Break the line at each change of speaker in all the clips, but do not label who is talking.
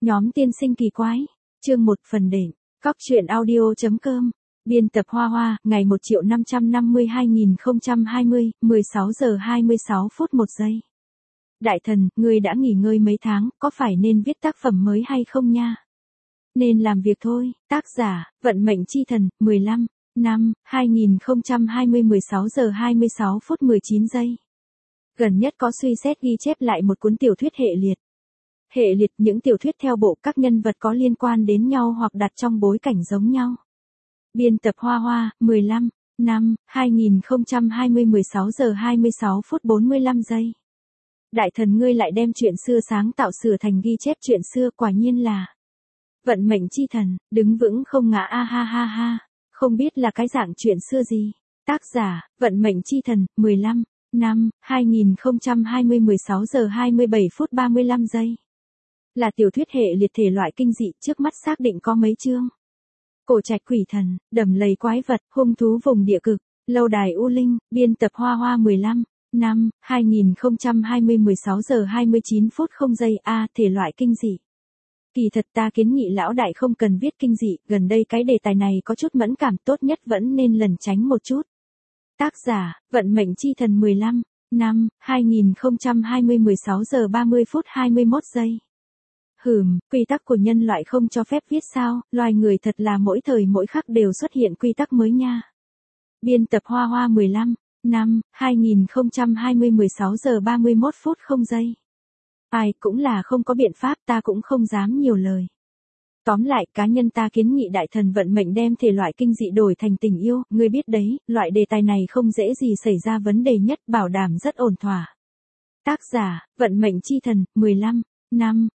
Nhóm tiên sinh kỳ quái. Chương 1 phần đệm. Cóc truyện audio.com. Biên tập Hoa Hoa, ngày 1.552.020, 16 giờ 26 phút 1 giây. Đại thần, ngươi đã nghỉ ngơi mấy tháng, có phải nên viết tác phẩm mới hay không nha? Nên làm việc thôi. Tác giả, Vận mệnh chi thần, 15, năm, 2020 16 giờ 26 phút 19 giây. Gần nhất có suy xét ghi chép lại một cuốn tiểu thuyết hệ liệt. Hệ liệt những tiểu thuyết theo bộ các nhân vật có liên quan đến nhau hoặc đặt trong bối cảnh giống nhau. Biên tập Hoa Hoa, 15, năm, 2020 16 giờ 26 phút 45 giây. Đại thần ngươi lại đem chuyện xưa sáng tạo sửa thành ghi chép chuyện xưa, quả nhiên là vận mệnh chi thần, đứng vững không ngã a ha ha ha, không biết là cái dạng chuyện xưa gì. Tác giả, Vận mệnh chi thần, 15, năm, 2020 16 giờ 27 phút 35 giây. Là tiểu thuyết hệ liệt thể loại kinh dị, trước mắt xác định có mấy chương. Cổ trạch quỷ thần, đầm lầy quái vật, hung thú vùng địa cực, lâu đài u linh. Biên tập Hoa Hoa, 15, năm, 2020 16 giờ 29 phút 0 giây. A, thể loại kinh dị. Kỳ thật ta kiến nghị lão đại không cần viết kinh dị, gần đây cái đề tài này có chút mẫn cảm, tốt nhất vẫn nên lẩn tránh một chút. Tác giả, Vận mệnh chi thần, 15, năm, 2020 16 giờ 30 phút 21 giây. Quy tắc của nhân loại không cho phép viết sao, loài người thật là mỗi thời mỗi khắc đều xuất hiện quy tắc mới nha. Biên tập Hoa Hoa, 15, năm, 2020 16 giờ 31 phút 0 giây. Ai cũng là không có biện pháp, ta cũng không dám nhiều lời. Tóm lại, cá nhân ta kiến nghị đại thần vận mệnh đem thể loại kinh dị đổi thành tình yêu, ngươi biết đấy, loại đề tài này không dễ gì xảy ra vấn đề nhất, bảo đảm rất ổn thỏa. Tác giả, Vận mệnh chi thần, 15, năm,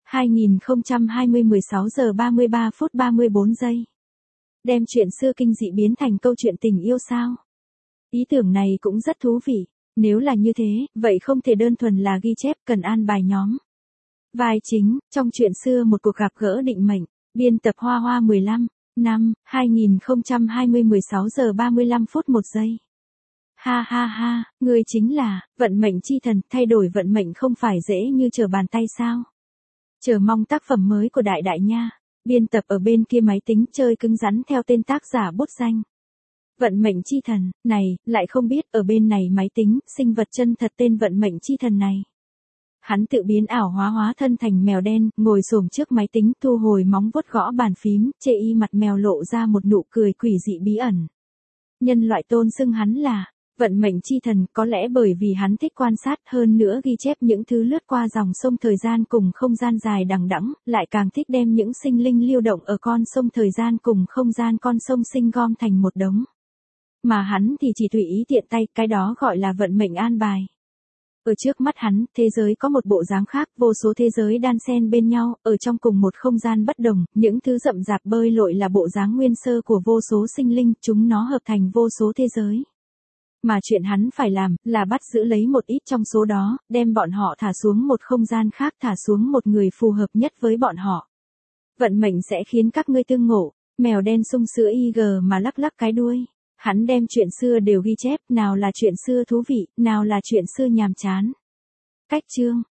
2020 16 giờ 33 phút 34 giây. Đem chuyện xưa kinh dị biến thành câu chuyện tình yêu sao? Ý tưởng này cũng rất thú vị. Nếu là như thế, vậy không thể đơn thuần là ghi chép, cần an bài nhóm. Vai chính, trong chuyện xưa một cuộc gặp gỡ định mệnh. Biên tập Hoa Hoa, 15, năm, 2020 16 giờ 35 phút 1 giây. Ha ha ha, ngươi chính là vận mệnh chi thần, thay đổi vận mệnh không phải dễ như trở bàn tay sao? Chờ mong tác phẩm mới của đại đại nha. Biên tập ở bên kia máy tính chơi cứng rắn theo tên tác giả bút danh. Vận mệnh chi thần, này, lại không biết ở bên này máy tính, sinh vật chân thật tên vận mệnh chi thần này. Hắn tự biến ảo hóa thân thành mèo đen, ngồi xổm trước máy tính, thu hồi móng vuốt gõ bàn phím, chê y mặt mèo lộ ra một nụ cười quỷ dị bí ẩn. Nhân loại tôn xưng hắn là vận mệnh chi thần, có lẽ bởi vì hắn thích quan sát, hơn nữa ghi chép những thứ lướt qua dòng sông thời gian cùng không gian dài đằng đẵng, lại càng thích đem những sinh linh lưu động ở con sông thời gian cùng không gian con sông sinh gom thành một đống. Mà hắn thì chỉ tùy ý tiện tay, cái đó gọi là vận mệnh an bài. Ở trước mắt hắn, thế giới có một bộ dáng khác, vô số thế giới đan xen bên nhau, ở trong cùng một không gian bất đồng, những thứ rậm rạp bơi lội là bộ dáng nguyên sơ của vô số sinh linh, chúng nó hợp thành vô số thế giới. Mà chuyện hắn phải làm, là bắt giữ lấy một ít trong số đó, đem bọn họ thả xuống một không gian khác, thả xuống một người phù hợp nhất với bọn họ. Vận mệnh sẽ khiến các ngươi tương ngộ. Mèo đen sung sữa IG mà lắc lắc cái đuôi. Hắn đem chuyện xưa đều ghi chép, nào là chuyện xưa thú vị, nào là chuyện xưa nhàm chán. Cách chương,